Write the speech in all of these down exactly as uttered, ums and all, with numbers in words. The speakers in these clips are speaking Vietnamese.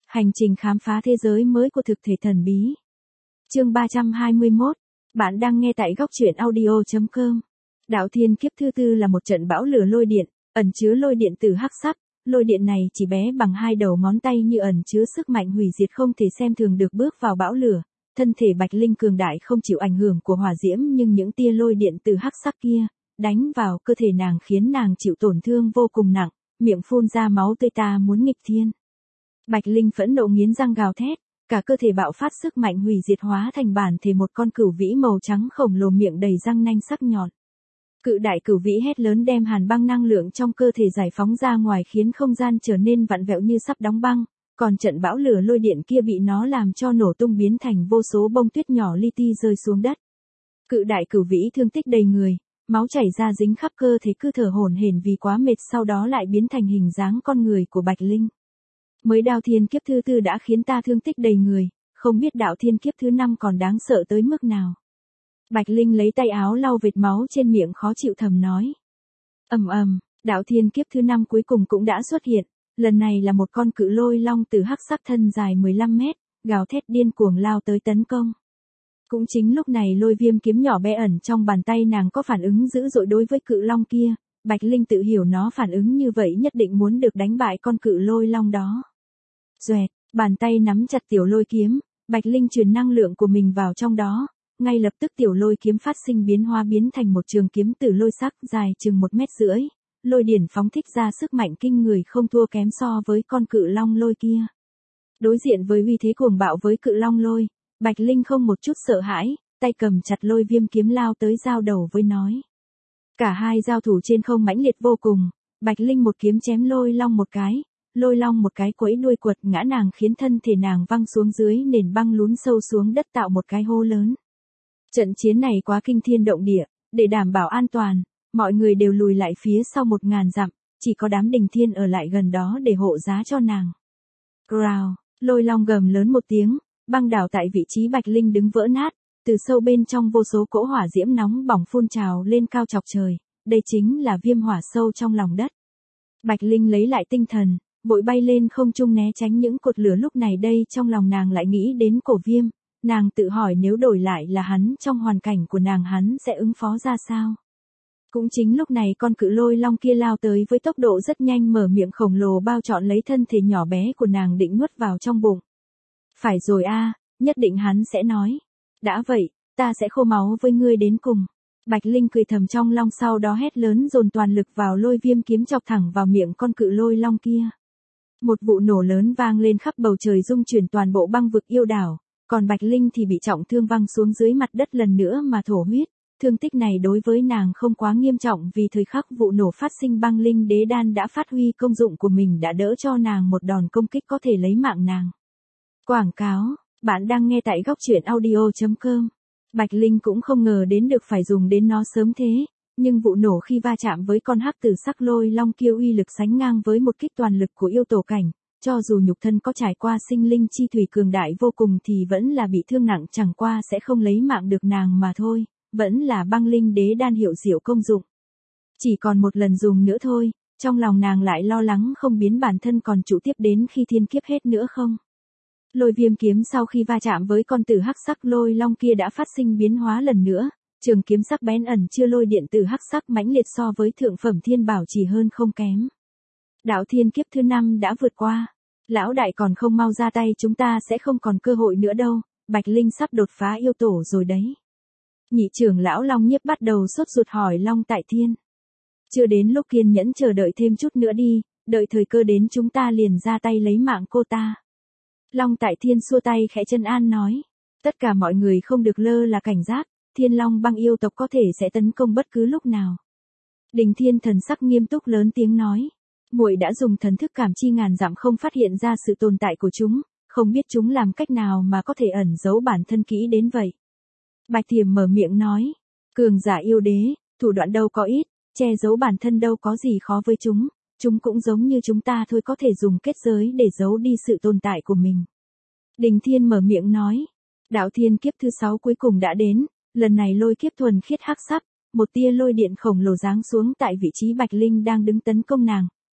Hành trình khám phá thế giới mới của thực thể thần bí. Chương ba trăm hai mươi mốt. Bạn đang nghe tại góc truyện audio chấm com. Đạo thiên kiếp thứ tư là một trận bão lửa lôi điện, ẩn chứa lôi điện từ hắc sắc. Lôi điện này chỉ bé bằng hai đầu ngón tay như ẩn chứa sức mạnh hủy diệt không thể xem thường được bước vào bão lửa. Thân thể Bạch Linh cường đại không chịu ảnh hưởng của hỏa diễm, nhưng những tia lôi điện từ hắc sắc kia đánh vào cơ thể nàng khiến nàng chịu tổn thương vô cùng nặng, miệng phun ra máu tươi ta muốn nghịch thiên. Bạch Linh phẫn nộ nghiến răng gào thét, cả cơ thể bạo phát sức mạnh hủy diệt hóa thành bản thể một con cửu vĩ màu trắng khổng lồ miệng đầy răng nanh sắc nhọn. Cự đại cửu vĩ hét lớn đem hàn băng năng lượng trong cơ thể giải phóng ra ngoài khiến không gian trở nên vặn vẹo như sắp đóng băng, còn trận bão lửa lôi điện kia bị nó làm cho nổ tung biến thành vô số bông tuyết nhỏ li ti rơi xuống đất. Cự đại cửu vĩ thương tích đầy người, máu chảy ra dính khắp cơ thể cứ thở hổn hển vì quá mệt, sau đó lại biến thành hình dáng con người của Bạch Linh. Mới đạo thiên kiếp thứ tư đã khiến ta thương tích đầy người, không biết đạo thiên kiếp thứ năm còn đáng sợ tới mức nào. Bạch Linh lấy tay áo lau vệt máu trên miệng khó chịu thầm nói. Ầm ầm, đạo thiên kiếp thứ năm cuối cùng cũng đã xuất hiện, lần này là một con cự lôi long từ hắc sắc thân dài mười lăm mét, gào thét điên cuồng lao tới tấn công. Cũng chính lúc này lôi viêm kiếm nhỏ bé ẩn trong bàn tay nàng có phản ứng dữ dội đối với cự long kia, Bạch Linh tự hiểu nó phản ứng như vậy nhất định muốn được đánh bại con cự lôi long đó. Xoẹt, bàn tay nắm chặt tiểu lôi kiếm, Bạch Linh truyền năng lượng của mình vào trong đó, ngay lập tức tiểu lôi kiếm phát sinh biến hóa biến thành một trường kiếm từ lôi sắc dài chừng một mét rưỡi, lôi điển phóng thích ra sức mạnh kinh người không thua kém so với con cự long lôi kia. Đối diện với uy thế cuồng bạo với cự long lôi, Bạch Linh không một chút sợ hãi, tay cầm chặt lôi viêm kiếm lao tới giao đầu với nói. Cả hai giao thủ trên không mãnh liệt vô cùng, Bạch Linh một kiếm chém lôi long một cái, lôi long một cái quẫy đuôi quật ngã nàng khiến thân thể nàng văng xuống dưới nền băng lún sâu xuống đất tạo một cái hố lớn. Trận chiến này quá kinh thiên động địa, để đảm bảo an toàn, mọi người đều lùi lại phía sau một ngàn dặm, chỉ có đám Đình Thiên ở lại gần đó để hộ giá cho nàng. Growl, lôi long gầm lớn một tiếng, băng đảo tại vị trí Bạch Linh đứng vỡ nát, từ sâu bên trong vô số cỗ hỏa diễm nóng bỏng phun trào lên cao chọc trời, đây chính là viêm hỏa sâu trong lòng đất. Bạch Linh lấy lại tinh thần, vội bay lên không trung né tránh những cột lửa, lúc này đây trong lòng nàng lại nghĩ đến cổ viêm, nàng tự hỏi nếu đổi lại là hắn trong hoàn cảnh của nàng hắn sẽ ứng phó ra sao. Cũng chính lúc này con cự lôi long kia lao tới với tốc độ rất nhanh, mở miệng khổng lồ bao trọn lấy thân thể nhỏ bé của nàng định nuốt vào trong bụng. Phải rồi a, nhất định hắn sẽ nói. Đã vậy, ta sẽ khô máu với ngươi đến cùng. Bạch Linh cười thầm trong lòng, sau đó hét lớn dồn toàn lực vào lôi viêm kiếm chọc thẳng vào miệng con cự lôi long kia. Một vụ nổ lớn vang lên khắp bầu trời rung chuyển toàn bộ băng vực yêu đảo, còn Bạch Linh thì bị trọng thương văng xuống dưới mặt đất lần nữa mà thổ huyết. Thương tích này đối với nàng không quá nghiêm trọng vì thời khắc vụ nổ phát sinh băng linh đế đan đã phát huy công dụng của mình, đã đỡ cho nàng một đòn công kích có thể lấy mạng nàng. Quảng cáo, bạn đang nghe tại góc truyện audio chấm com. Bạch Linh cũng không ngờ đến được phải dùng đến nó sớm thế, nhưng vụ nổ khi va chạm với con hắc tử sắc lôi long kia uy lực sánh ngang với một kích toàn lực của yêu tổ cảnh, cho dù nhục thân có trải qua sinh linh chi thủy cường đại vô cùng thì vẫn là bị thương nặng, chẳng qua sẽ không lấy mạng được nàng mà thôi, vẫn là băng linh đế đan hiệu diệu công dụng. Chỉ còn một lần dùng nữa thôi, trong lòng nàng lại lo lắng không biến bản thân còn trụ tiếp đến khi thiên kiếp hết nữa không. Lôi viêm kiếm sau khi va chạm với con tử hắc sắc lôi long kia đã phát sinh biến hóa lần nữa, trường kiếm sắc bén ẩn chứa lôi điện tử hắc sắc mãnh liệt so với thượng phẩm thiên bảo chỉ hơn không kém. Đạo thiên kiếp thứ năm đã vượt qua, lão đại còn không mau ra tay chúng ta sẽ không còn cơ hội nữa đâu, Bạch Linh sắp đột phá yêu tổ rồi đấy. Nhị trưởng lão Long Nhiếp bắt đầu sốt ruột hỏi Long Tại Thiên. Chưa đến lúc kiên nhẫn chờ đợi thêm chút nữa đi, đợi thời cơ đến chúng ta liền ra tay lấy mạng cô ta. Long Tại Thiên xua tay khẽ chân an nói. Tất cả mọi người không được lơ là cảnh giác, Thiên Long băng yêu tộc có thể sẽ tấn công bất cứ lúc nào. Đình Thiên thần sắc nghiêm túc lớn tiếng nói. Muội đã dùng thần thức cảm chi ngàn dặm không phát hiện ra sự tồn tại của chúng, không biết chúng làm cách nào mà có thể ẩn giấu bản thân kỹ đến vậy. Bạch Thiểm mở miệng nói, cường giả yêu đế, thủ đoạn đâu có ít, che giấu bản thân đâu có gì khó với chúng, chúng cũng giống như chúng ta thôi, có thể dùng kết giới để giấu đi sự tồn tại của mình. Đình Thiên mở miệng nói, đạo thiên kiếp thứ sáu cuối cùng đã đến, lần này lôi kiếp thuần khiết hắc sắc, một tia lôi điện khổng lồ giáng xuống tại vị trí Bạch Linh đang đứng tấn công nàng,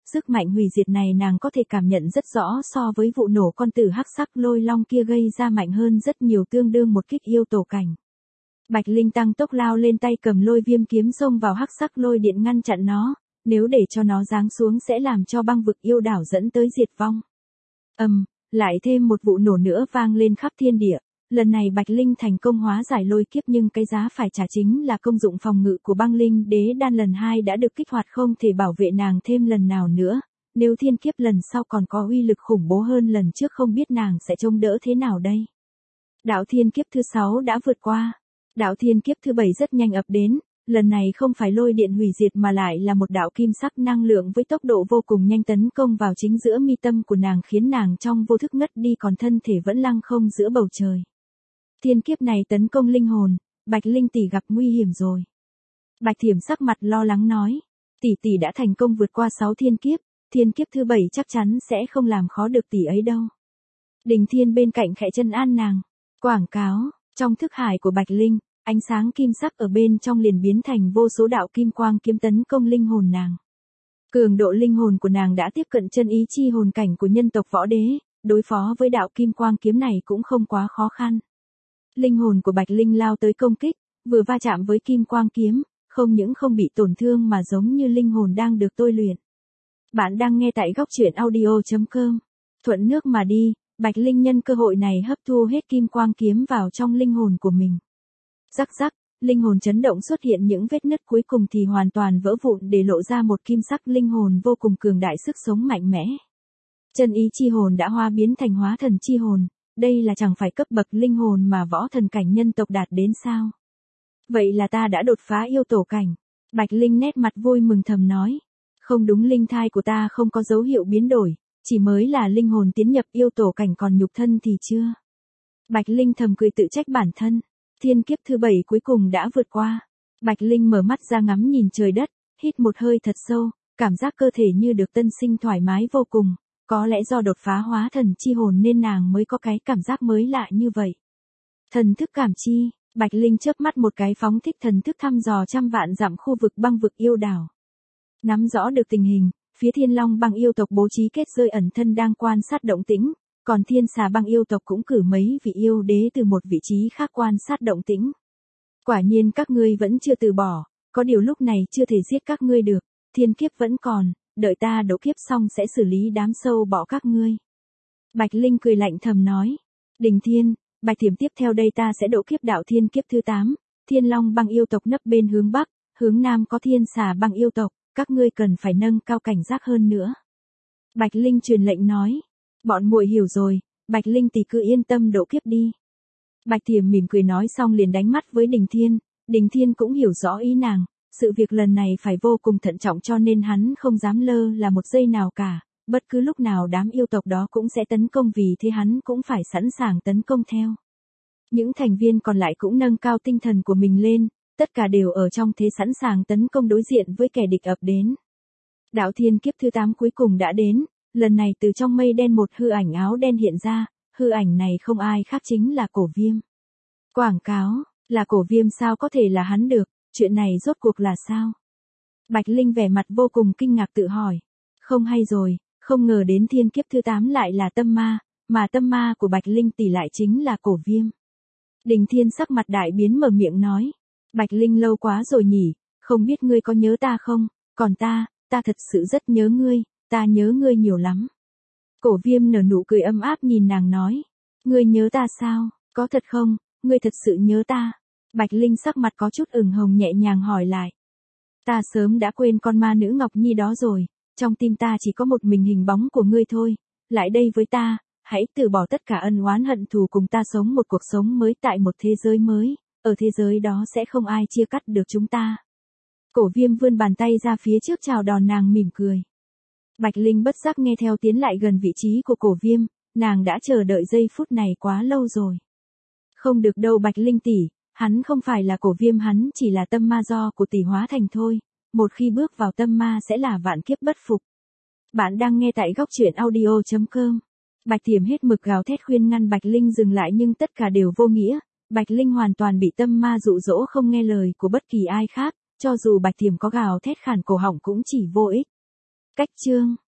sức mạnh hủy diệt này nàng có thể cảm nhận rất rõ, so với vụ nổ con tử hắc sắc lôi long kia gây ra mạnh hơn rất nhiều, tương đương một kích yêu tổ cảnh. Bạch Linh tăng tốc lao lên, tay cầm lôi viêm kiếm xông vào hắc sắc lôi điện ngăn chặn nó, nếu để cho nó giáng xuống sẽ làm cho băng vực yêu đảo dẫn tới diệt vong. Ầm, um, lại thêm một vụ nổ nữa vang lên khắp thiên địa. Lần này Bạch Linh thành công hóa giải lôi kiếp, nhưng cái giá phải trả chính là công dụng phòng ngự của băng linh đế đan lần hai đã được kích hoạt, không thể bảo vệ nàng thêm lần nào nữa. Nếu thiên kiếp lần sau còn có uy lực khủng bố hơn lần trước, không biết nàng sẽ chống đỡ thế nào đây. Đạo thiên kiếp thứ sáu đã vượt qua. Đạo thiên kiếp thứ bảy rất nhanh ập đến, lần này không phải lôi điện hủy diệt mà lại là một đạo kim sắc năng lượng với tốc độ vô cùng nhanh tấn công vào chính giữa mi tâm của nàng, khiến nàng trong vô thức ngất đi, còn thân thể vẫn lăng không giữa bầu trời. Thiên kiếp này tấn công linh hồn, Bạch Linh tỷ gặp nguy hiểm rồi. Bạch Thiểm sắc mặt lo lắng nói, tỷ tỷ đã thành công vượt qua sáu thiên kiếp, thiên kiếp thứ bảy chắc chắn sẽ không làm khó được tỷ ấy đâu. Đình Thiên bên cạnh khẽ chân an nàng. Quảng cáo, trong thức hải của Bạch Linh, ánh sáng kim sắc ở bên trong liền biến thành vô số đạo kim quang kiếm tấn công linh hồn nàng. Cường độ linh hồn của nàng đã tiếp cận chân ý chi hồn cảnh của nhân tộc võ đế, đối phó với đạo kim quang kiếm này cũng không quá khó khăn. Linh hồn của Bạch Linh lao tới công kích, vừa va chạm với kim quang kiếm, không những không bị tổn thương mà giống như linh hồn đang được tôi luyện. Bạn đang nghe tại góc truyện audio chấm com. Thuận nước mà đi, Bạch Linh nhân cơ hội này hấp thu hết kim quang kiếm vào trong linh hồn của mình. Rắc rắc, linh hồn chấn động, xuất hiện những vết nứt, cuối cùng thì hoàn toàn vỡ vụn để lộ ra một kim sắc linh hồn vô cùng cường đại, sức sống mạnh mẽ. Chân ý chi hồn đã hóa biến thành hóa thần chi hồn, đây là chẳng phải cấp bậc linh hồn mà võ thần cảnh nhân tộc đạt đến sao? Vậy là ta đã đột phá yêu tổ cảnh. Bạch Linh nét mặt vui mừng thầm nói. Không đúng, linh thai của ta không có dấu hiệu biến đổi, chỉ mới là linh hồn tiến nhập yêu tổ cảnh, còn nhục thân thì chưa. Bạch Linh thầm cười tự trách bản thân. Thiên kiếp thứ bảy cuối cùng đã vượt qua. Bạch Linh mở mắt ra ngắm nhìn trời đất, hít một hơi thật sâu, cảm giác cơ thể như được tân sinh, thoải mái vô cùng. Có lẽ do đột phá hóa thần chi hồn nên nàng mới có cái cảm giác mới lạ như vậy. Thần thức cảm chi, Bạch Linh chớp mắt một cái phóng thích thần thức thăm dò trăm vạn dặm khu vực băng vực yêu đảo. Nắm rõ được tình hình, phía Thiên Long băng yêu tộc bố trí kết rơi ẩn thân đang quan sát động tĩnh, còn Thiên Xà băng yêu tộc cũng cử mấy vị yêu đế từ một vị trí khác quan sát động tĩnh. Quả nhiên các ngươi vẫn chưa từ bỏ, có điều lúc này chưa thể giết các ngươi được, thiên kiếp vẫn còn, đợi ta độ kiếp xong sẽ xử lý đám sâu bọ các ngươi. Bạch Linh cười lạnh thầm nói. Đình Thiên, Bạch Thiểm, tiếp theo đây ta sẽ độ kiếp đạo thiên kiếp thứ tám, Thiên Long băng yêu tộc nấp bên hướng bắc, hướng nam có Thiên Xà băng yêu tộc, các ngươi cần phải nâng cao cảnh giác hơn nữa. Bạch Linh truyền lệnh nói. Bọn muội hiểu rồi, Bạch Linh tỷ cứ yên tâm độ kiếp đi. Bạch Thiểm mỉm cười nói xong liền đánh mắt với Đình Thiên, Đình Thiên cũng hiểu rõ ý nàng, sự việc lần này phải vô cùng thận trọng cho nên hắn không dám lơ là một giây nào cả, bất cứ lúc nào đám yêu tộc đó cũng sẽ tấn công, vì thế hắn cũng phải sẵn sàng tấn công theo. Những thành viên còn lại cũng nâng cao tinh thần của mình lên, tất cả đều ở trong thế sẵn sàng tấn công đối diện với kẻ địch ập đến. Đạo thiên kiếp thứ tám cuối cùng đã đến, lần này từ trong mây đen một hư ảnh áo đen hiện ra, hư ảnh này không ai khác chính là Cổ Viêm. Quảng cáo, là Cổ Viêm sao có thể là hắn được, chuyện này rốt cuộc là sao? Bạch Linh vẻ mặt vô cùng kinh ngạc tự hỏi. Không hay rồi, không ngờ đến thiên kiếp thứ tám lại là tâm ma, mà tâm ma của Bạch Linh tỷ lại chính là Cổ Viêm. Đình Thiên sắc mặt đại biến mở miệng nói. Bạch Linh, lâu quá rồi nhỉ, không biết ngươi có nhớ ta không, còn ta, ta thật sự rất nhớ ngươi, ta nhớ ngươi nhiều lắm. Cổ Viêm nở nụ cười ấm áp nhìn nàng nói. Ngươi nhớ ta sao, có thật không, ngươi thật sự nhớ ta? Bạch Linh sắc mặt có chút ửng hồng nhẹ nhàng hỏi lại. Ta sớm đã quên con ma nữ Ngọc Nhi đó rồi, trong tim ta chỉ có một mình hình bóng của ngươi thôi, lại đây với ta, hãy từ bỏ tất cả ân oán hận thù, cùng ta sống một cuộc sống mới tại một thế giới mới, ở thế giới đó sẽ không ai chia cắt được chúng ta. Cổ Viêm vươn bàn tay ra phía trước chào đón nàng mỉm cười. Bạch Linh bất giác nghe theo tiến lại gần vị trí của Cổ Viêm, nàng đã chờ đợi giây phút này quá lâu rồi. Không được đâu Bạch Linh tỷ, hắn không phải là Cổ Viêm, hắn chỉ là tâm ma do của tỷ hóa thành thôi, một khi bước vào tâm ma sẽ là vạn kiếp bất phục. Bạn đang nghe tại góc truyện audio chấm com. Bạch Thiểm hết mực gào thét khuyên ngăn Bạch Linh dừng lại nhưng tất cả đều vô nghĩa, Bạch Linh hoàn toàn bị tâm ma dụ dỗ không nghe lời của bất kỳ ai khác, cho dù Bạch Thiểm có gào thét khản cổ họng cũng chỉ vô ích. Cách chương